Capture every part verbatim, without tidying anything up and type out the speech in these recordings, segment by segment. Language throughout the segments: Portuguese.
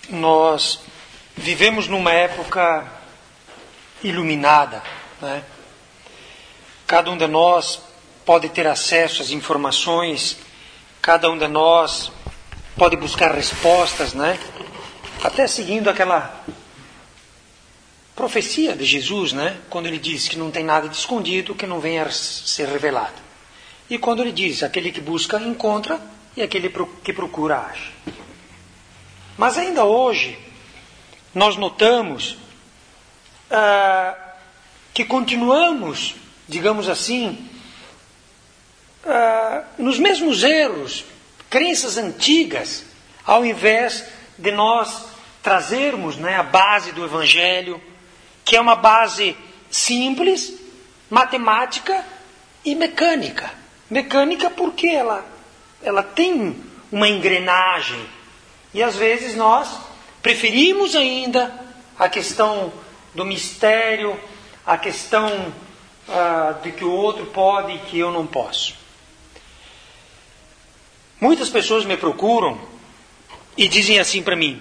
nós vivemos numa época iluminada, né? Cada um de nós pode ter acesso às informações, cada um de nós pode buscar respostas, né? Até seguindo aquela profecia de Jesus, né? Quando ele diz que não tem nada de escondido que não venha a ser revelado. E quando ele diz, aquele que busca encontra e aquele que procura acha. Mas ainda hoje, nós notamos ah, que continuamos, digamos assim, ah, nos mesmos erros, crenças antigas, ao invés de nós trazermos, né, a base do Evangelho, que é uma base simples, matemática e mecânica. Mecânica porque ela, ela tem uma engrenagem. E às vezes nós preferimos ainda a questão do mistério, a questão ah, de que o outro pode e que eu não posso. Muitas pessoas me procuram e dizem assim para mim: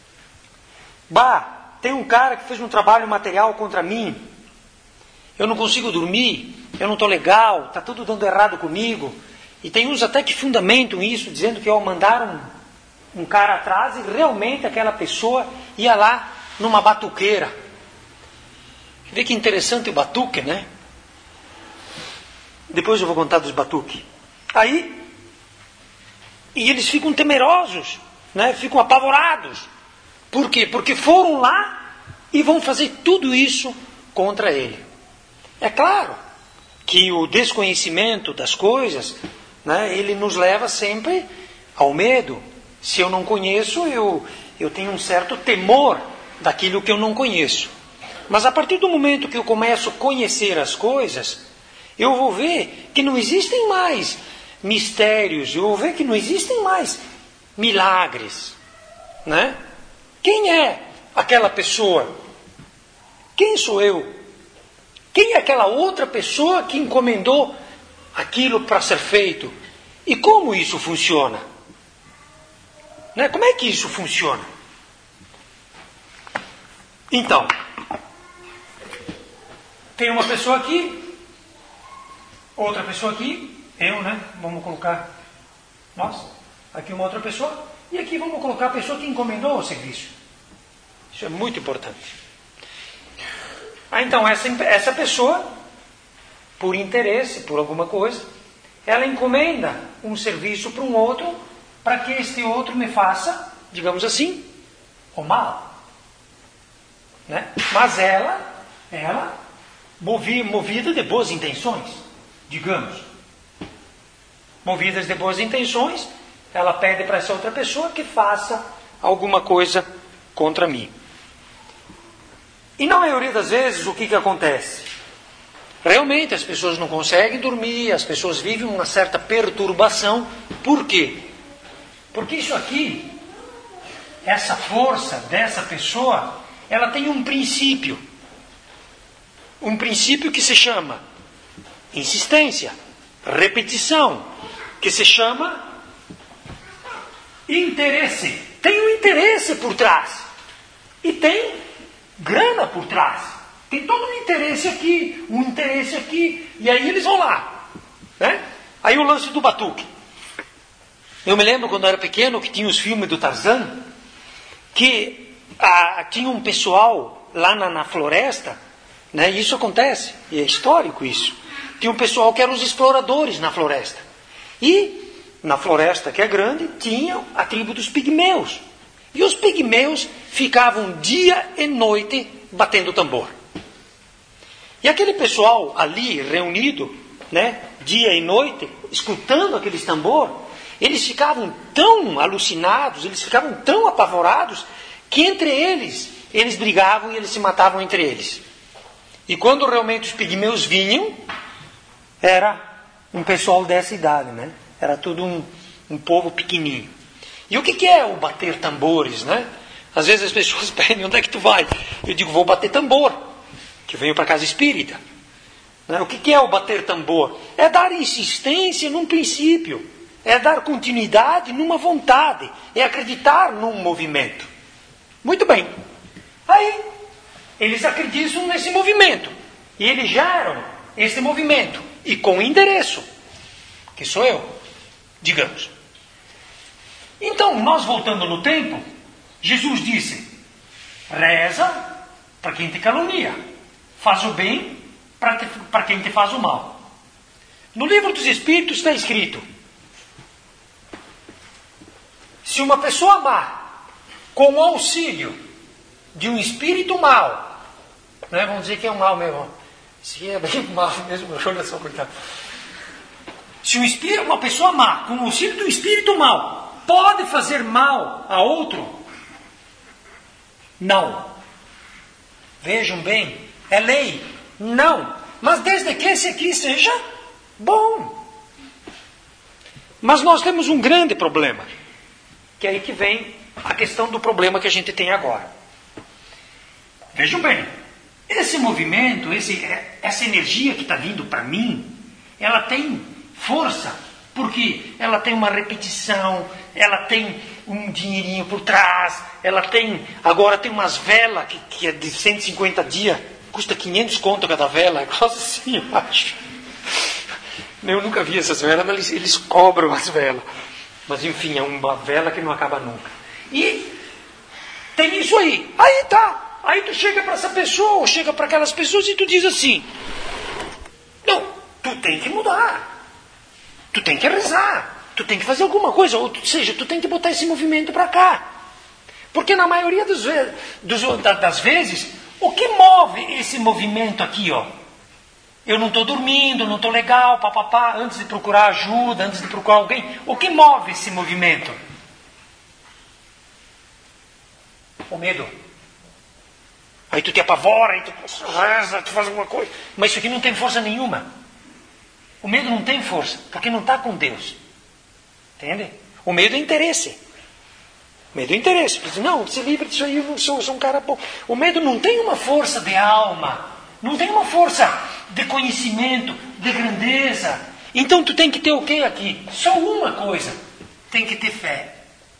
Bah, tem um cara que fez um trabalho material contra mim, eu não consigo dormir, eu não estou legal, está tudo dando errado comigo. E tem uns até que fundamentam isso, dizendo que ao mandar um, um cara atrás, e realmente aquela pessoa ia lá numa batuqueira. Vê que interessante o batuque, né? Depois eu vou contar dos batuques. Aí, e eles ficam temerosos, né? Ficam apavorados. Por quê? Porque foram lá e vão fazer tudo isso contra ele. É claro que o desconhecimento das coisas, né, ele nos leva sempre ao medo. Se eu não conheço, eu, eu tenho um certo temor daquilo que eu não conheço. Mas a partir do momento que eu começo a conhecer as coisas, eu vou ver que não existem mais mistérios, eu vou ver que não existem mais milagres, né? Quem é aquela pessoa? Quem sou eu? Quem é aquela outra pessoa que encomendou aquilo para ser feito? E como isso funciona? Né? Como é que isso funciona? Então, tem uma pessoa aqui, outra pessoa aqui, eu, né? Vamos colocar nós, aqui uma outra pessoa, e aqui vamos colocar a pessoa que encomendou o serviço. Isso é muito importante. Ah, então, essa, essa pessoa, por interesse, por alguma coisa, ela encomenda um serviço para um outro, para que este outro me faça, digamos assim, o mal. Né? Mas ela, ela, movi, movida de boas intenções, digamos. Movidas de boas intenções, ela pede para essa outra pessoa que faça alguma coisa contra mim. E na maioria das vezes, o que, que acontece? Realmente as pessoas não conseguem dormir, as pessoas vivem uma certa perturbação. Por quê? Porque isso aqui, essa força dessa pessoa, ela tem um princípio. Um princípio que se chama insistência, repetição, que se chama interesse. Tem um interesse por trás. E tem grana por trás. Tem todo um interesse aqui, um interesse aqui, e aí eles vão lá. Né? Aí o lance do batuque. Eu me lembro quando eu era pequeno que tinha os filmes do Tarzan, que ah, tinha um pessoal lá na, na floresta, né? E isso acontece, e é histórico isso. Tinha um pessoal que eram os exploradores na floresta. E na floresta, que é grande, tinha a tribo dos pigmeus. E os pigmeus ficavam dia e noite batendo tambor. E aquele pessoal ali reunido, né, dia e noite, escutando aqueles tambor, eles ficavam tão alucinados, eles ficavam tão apavorados, que entre eles, eles brigavam e eles se matavam entre eles. E quando realmente os pigmeus vinham, era um pessoal dessa idade, né? Era tudo um, um povo pequenininho. E o que, que é o bater tambores, né? Às vezes as pessoas pedem, onde é que tu vai? Eu digo, vou bater tambor, que eu venho para a casa espírita. Né? O que, que é o bater tambor? É dar insistência num princípio, é dar continuidade numa vontade, é acreditar num movimento. Muito bem. Aí, eles acreditam nesse movimento. E eles geram esse movimento. E com endereço, que sou eu, digamos. Então, nós voltando no tempo, Jesus disse, reza para quem te calunia, faz o bem para quem te faz o mal. No livro dos Espíritos está escrito, se uma pessoa má, com o auxílio de um espírito mau, né, vamos dizer que é um mal mesmo, se é bem mal mesmo, olha só, coitado. Se um espírito, uma pessoa má, com o auxílio do espírito mau, pode fazer mal a outro? Não. Vejam bem, é lei. Não. Mas desde que esse aqui seja bom. Mas nós temos um grande problema. Que é aí que vem a questão do problema que a gente tem agora. Vejam bem, esse movimento, esse, essa energia que está vindo para mim, ela tem força, porque ela tem uma repetição, ela tem um dinheirinho por trás, ela tem, agora tem umas velas que, que é de cento e cinquenta dias, custa quinhentos conto cada vela, é quase assim, eu acho. Eu nunca vi essas velas, mas eles, eles cobram as velas. Mas enfim, é uma vela que não acaba nunca. E tem isso aí. Aí tá. Aí tu chega para essa pessoa, ou chega para aquelas pessoas e tu diz assim, não, tu tem que mudar. Tu tem que rezar. Tu tem que fazer alguma coisa. Ou seja, tu tem que botar esse movimento para cá. Porque na maioria dos, dos, das vezes, o que move esse movimento aqui, ó? Eu não estou dormindo, não estou legal, papapá, antes de procurar ajuda, antes de procurar alguém. O que move esse movimento? O medo. Aí tu te apavora, aí tu reza, tu faz alguma coisa. Mas isso aqui não tem força nenhuma. O medo não tem força, porque não está com Deus. Entende? O medo é interesse. O medo é interesse. Não, se livre disso aí, eu sou, sou um cara bom. O medo não tem uma força de alma. Não tem uma força de conhecimento, de grandeza. Então tu tem que ter o que aqui? Só uma coisa. Tem que ter fé.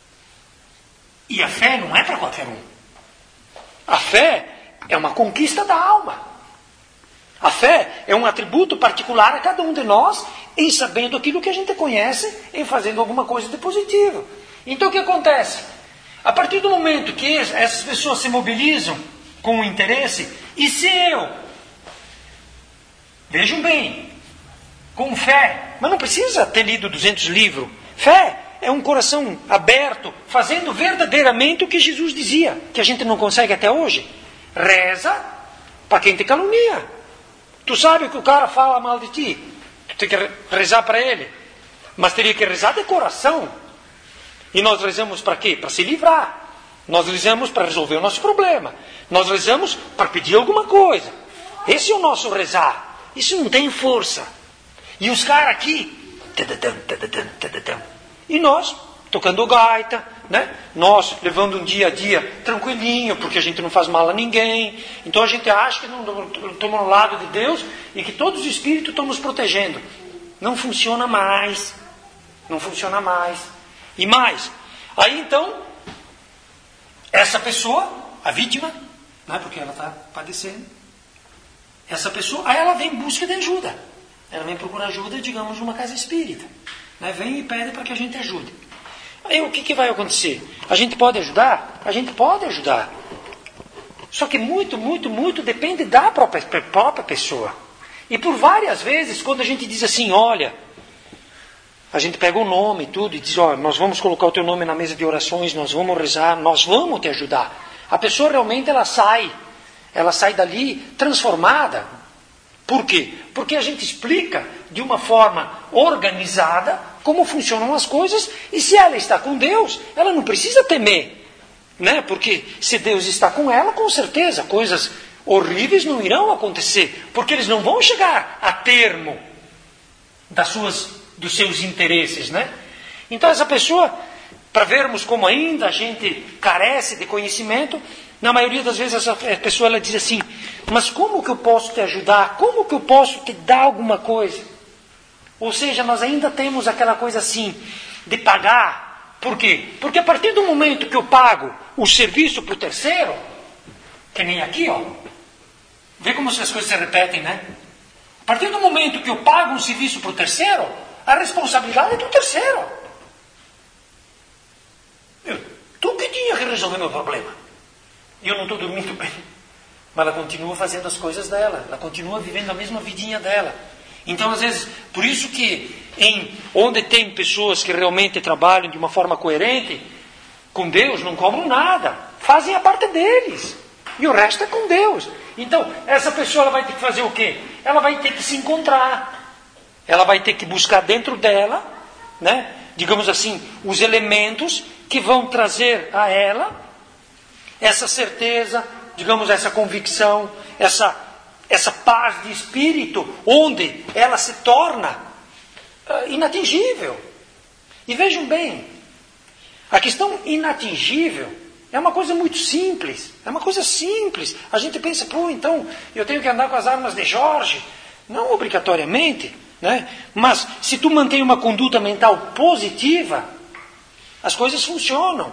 E a fé não é para qualquer um. A fé é uma conquista da alma. A fé é um atributo particular a cada um de nós em sabendo aquilo que a gente conhece, em fazendo alguma coisa de positivo. Então o que acontece? A partir do momento que essas pessoas se mobilizam com o interesse, e se eu, vejam bem, com fé, mas não precisa ter lido duzentos livros, fé é um coração aberto, fazendo verdadeiramente o que Jesus dizia, que a gente não consegue até hoje. Reza para quem te calunia. Tu sabe que o cara fala mal de ti, tu tem que rezar para ele, mas teria que rezar de coração. E nós rezamos para quê? Para se livrar. Nós rezamos para resolver o nosso problema. Nós rezamos para pedir alguma coisa. Esse é o nosso rezar. Isso não tem força. E os caras aqui, e nós tocando gaita, né? Nós levando um dia a dia tranquilinho, porque a gente não faz mal a ninguém. Então a gente acha que não estamos no lado de Deus e que todos os espíritos estão nos protegendo. Não funciona mais. Não funciona mais. E mais, aí então, essa pessoa, a vítima, né, porque ela está padecendo, essa pessoa, aí ela vem em busca de ajuda. Ela vem procurar ajuda, digamos, numa casa espírita. Né, vem e pede para que a gente ajude. Aí o que, que vai acontecer? A gente pode ajudar? A gente pode ajudar. Só que muito, muito, muito depende da própria, própria pessoa. E por várias vezes, quando a gente diz assim, olha, a gente pega o nome e tudo e diz, ó, nós vamos colocar o teu nome na mesa de orações, nós vamos rezar, nós vamos te ajudar. A pessoa realmente ela sai, ela sai dali transformada. Por quê? Porque a gente explica de uma forma organizada como funcionam as coisas, e se ela está com Deus, ela não precisa temer, né? Porque se Deus está com ela, com certeza coisas horríveis não irão acontecer, porque eles não vão chegar a termo das suas, dos seus interesses, né? Então essa pessoa, para vermos como ainda a gente carece de conhecimento, na maioria das vezes essa pessoa ela diz assim, mas como que eu posso te ajudar? Como que eu posso te dar alguma coisa? Ou seja, nós ainda temos aquela coisa assim, de pagar Por quê? Porque a partir do momento que eu pago o serviço para o terceiro, que nem aqui, ó, vê como as coisas se repetem, né? A partir do momento que eu pago um serviço para o terceiro, a responsabilidade é do terceiro. Eu, tu que tinha que resolver meu problema. E eu não estou dormindo bem. Mas ela continua fazendo as coisas dela. Ela continua vivendo a mesma vidinha dela. Então, às vezes, por isso que em, onde tem pessoas que realmente trabalham de uma forma coerente, com Deus, não cobram nada. Fazem a parte deles. E o resto é com Deus. Então, essa pessoa ela vai ter que fazer o quê? Ela vai ter que se encontrar. Ela vai ter que buscar dentro dela, né, digamos assim, os elementos que vão trazer a ela essa certeza, digamos, essa convicção, essa, essa paz de espírito, onde ela se torna uh, inatingível. E vejam bem, a questão inatingível é uma coisa muito simples, é uma coisa simples. A gente pensa, pô, então eu tenho que andar com as armas de Jorge. Não obrigatoriamente, né? Mas se tu mantém uma conduta mental positiva, as coisas funcionam.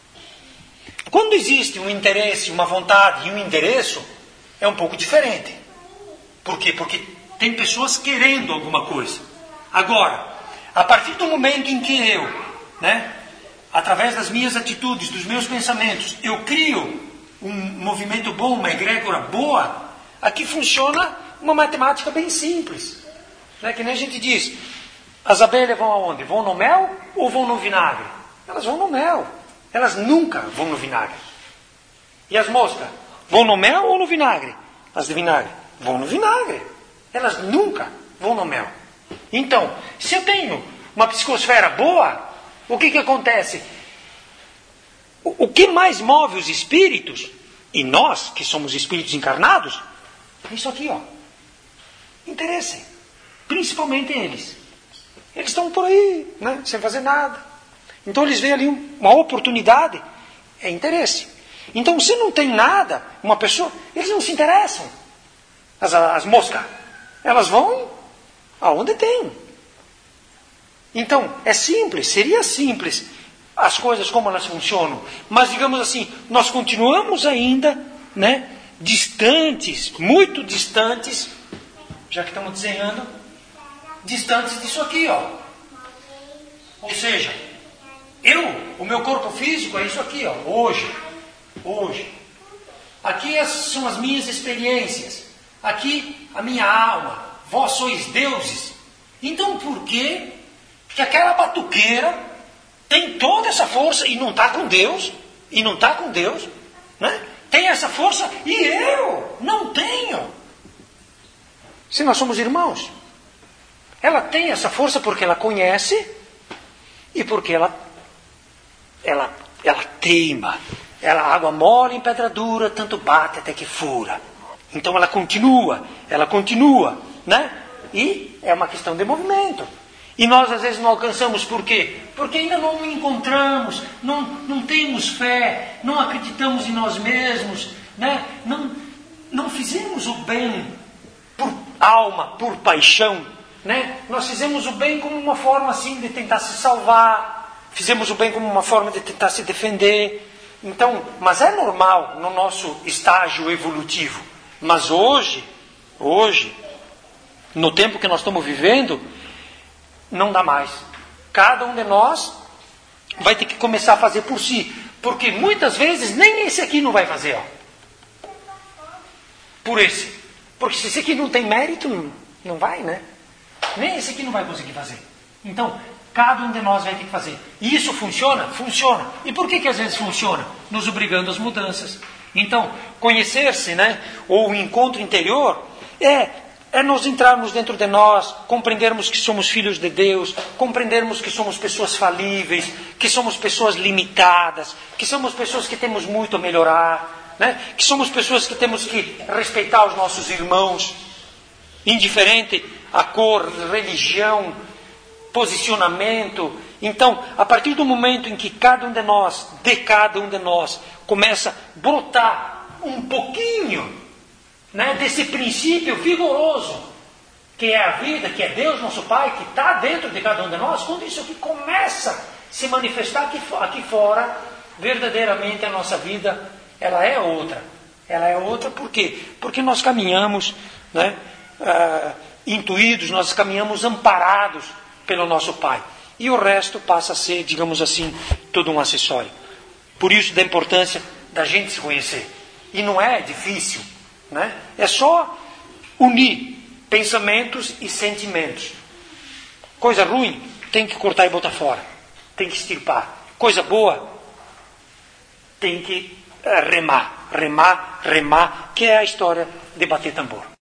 Quando existe um interesse, uma vontade e um endereço, é um pouco diferente. Por quê? Porque tem pessoas querendo alguma coisa. Agora, a partir do momento em que eu, né, através das minhas atitudes, dos meus pensamentos, eu crio um movimento bom, uma egrégora boa, aqui funciona uma matemática bem simples. Né? Que nem a gente diz, as abelhas vão aonde? Vão no mel ou vão no vinagre? Elas vão no mel. Elas nunca vão no vinagre. E as moscas? Vão no mel ou no vinagre? As de vinagre? Vão no vinagre. Elas nunca vão no mel. Então, se eu tenho uma psicosfera boa, o que que acontece? O, o que mais move os espíritos, e nós, que somos espíritos encarnados, é isso aqui, ó. Interesse. Principalmente eles. Eles estão por aí, né, sem fazer nada. Então eles veem ali uma oportunidade, é interesse. Então se não tem nada, uma pessoa, eles não se interessam. As, as moscas, elas vão aonde tem. Então é simples, seria simples as coisas como elas funcionam. Mas digamos assim, nós continuamos ainda, né, distantes, muito distantes, já que estamos desenhando, distantes disso aqui, ó. Ou seja, eu, o meu corpo físico é isso aqui, ó, hoje, hoje. Aqui são as minhas experiências. Aqui a minha alma. Vós sois deuses. Então por quê que aquela batuqueira tem toda essa força e não está com Deus? E não está com Deus, né? Tem essa força e eu não tenho. Se nós somos irmãos. Ela tem essa força porque ela conhece e porque ela Ela, ela teima. Ela, água mole em pedra dura, tanto bate até que fura. Então ela continua, ela continua, né? E é uma questão de movimento. E nós às vezes não alcançamos, por quê? Porque ainda não encontramos, não, não temos fé, não acreditamos em nós mesmos, né? Não, não fizemos o bem por alma, por paixão, né? Nós fizemos o bem como uma forma assim de tentar se salvar. Fizemos o bem como uma forma de tentar se defender. Então, mas é normal no nosso estágio evolutivo. Mas hoje, hoje, no tempo que nós estamos vivendo, não dá mais. Cada um de nós vai ter que começar a fazer por si. Porque muitas vezes nem esse aqui não vai fazer. Ó. Por esse. Porque se esse aqui não tem mérito, não, não vai, né? Nem esse aqui não vai conseguir fazer. Então, cada um de nós vai ter que fazer. E isso funciona? Funciona. E por que que às vezes funciona? Nos obrigando às mudanças. Então, conhecer-se, né, ou o encontro interior, é, é nós entrarmos dentro de nós, compreendermos que somos filhos de Deus, compreendermos que somos pessoas falíveis, que somos pessoas limitadas, que somos pessoas que temos muito a melhorar, né, que somos pessoas que temos que respeitar os nossos irmãos, indiferente a cor, religião, posicionamento. Então, a partir do momento em que cada um de nós, de cada um de nós, começa a brotar um pouquinho, né, desse princípio vigoroso, que é a vida, que é Deus, nosso Pai, que está dentro de cada um de nós, quando isso aqui começa a se manifestar aqui, aqui fora, verdadeiramente a nossa vida, ela é outra. Ela é outra por quê? Porque nós caminhamos, né, uh, intuídos, nós caminhamos amparados pelo nosso Pai. E o resto passa a ser, digamos assim, todo um acessório. Por isso da importância da gente se conhecer. E não é difícil, né? É só unir pensamentos e sentimentos. Coisa ruim, tem que cortar e botar fora. Tem que extirpar. Coisa boa, tem que remar. Remar, remar, que é a história de bater tambor.